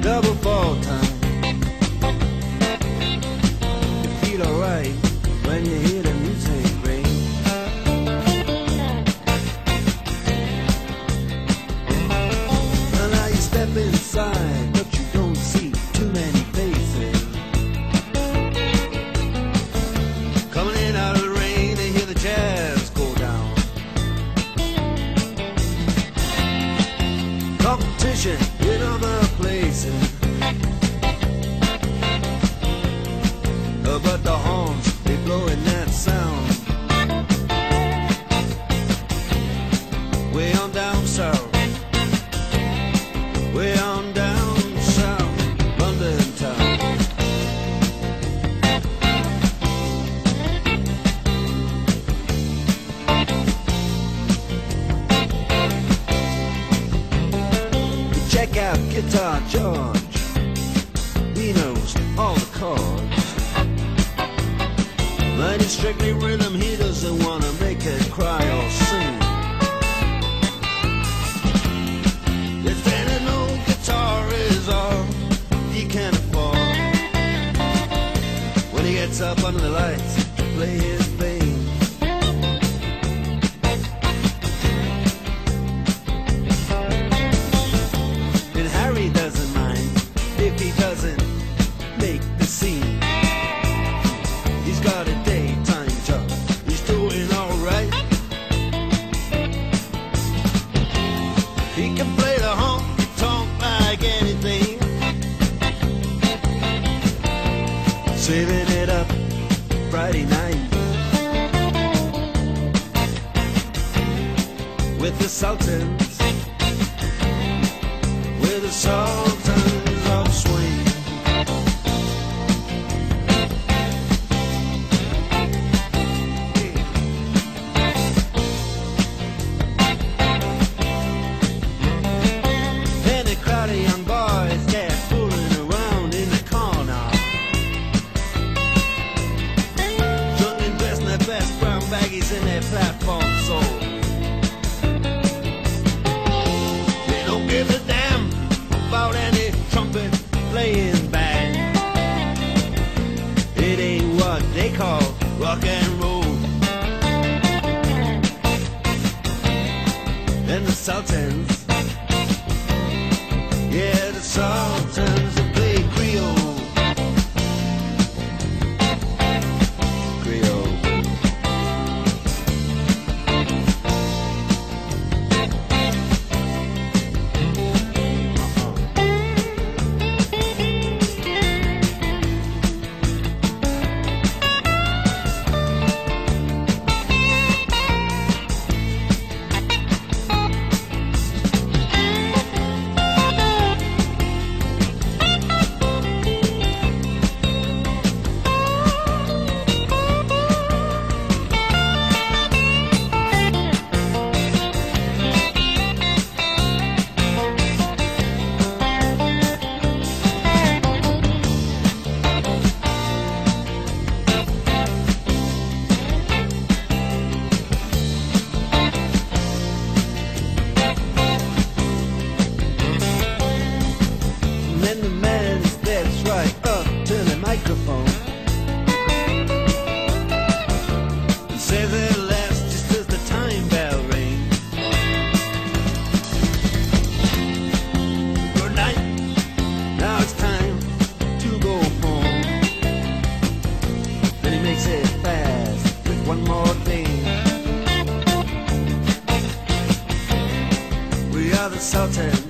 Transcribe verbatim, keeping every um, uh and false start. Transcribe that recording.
double fall time. You feel alright when you hear the music ring. And now you step inside, but you don't see too many faces. Coming in out of the rain, they hear the jazz go down. Competition in other places, uh, but the horns, they blowing that sound. Way on down south, way on down south, London town. Check out Guitar George, he knows all the chords. But it's strictly rhythm, he doesn't want to make it cry or sing. If any no guitar is all he can afford, when he gets up under the lights to play his thing. And Harry doesn't mind if he doesn't make the scene. He's got a daytime job, he's doing alright. He can play the honky-tonk like anything, saving it up Friday night with the Sultans, with the Sultans of Swing. And a crowd of young boys, they're fooling around in the corner, drunk and dressed in their best brown baggies in their platform soles. They don't give a damn about any trumpet playing band. It ain't what they call rock and roll. And the Sultans, yeah, the Sultans, they play Creole. Creole. Then the man steps right up to the microphone and says it last just as the time bell rings. Good night, now it's time to go home. Then he makes it fast with one more thing. We are the Sultans.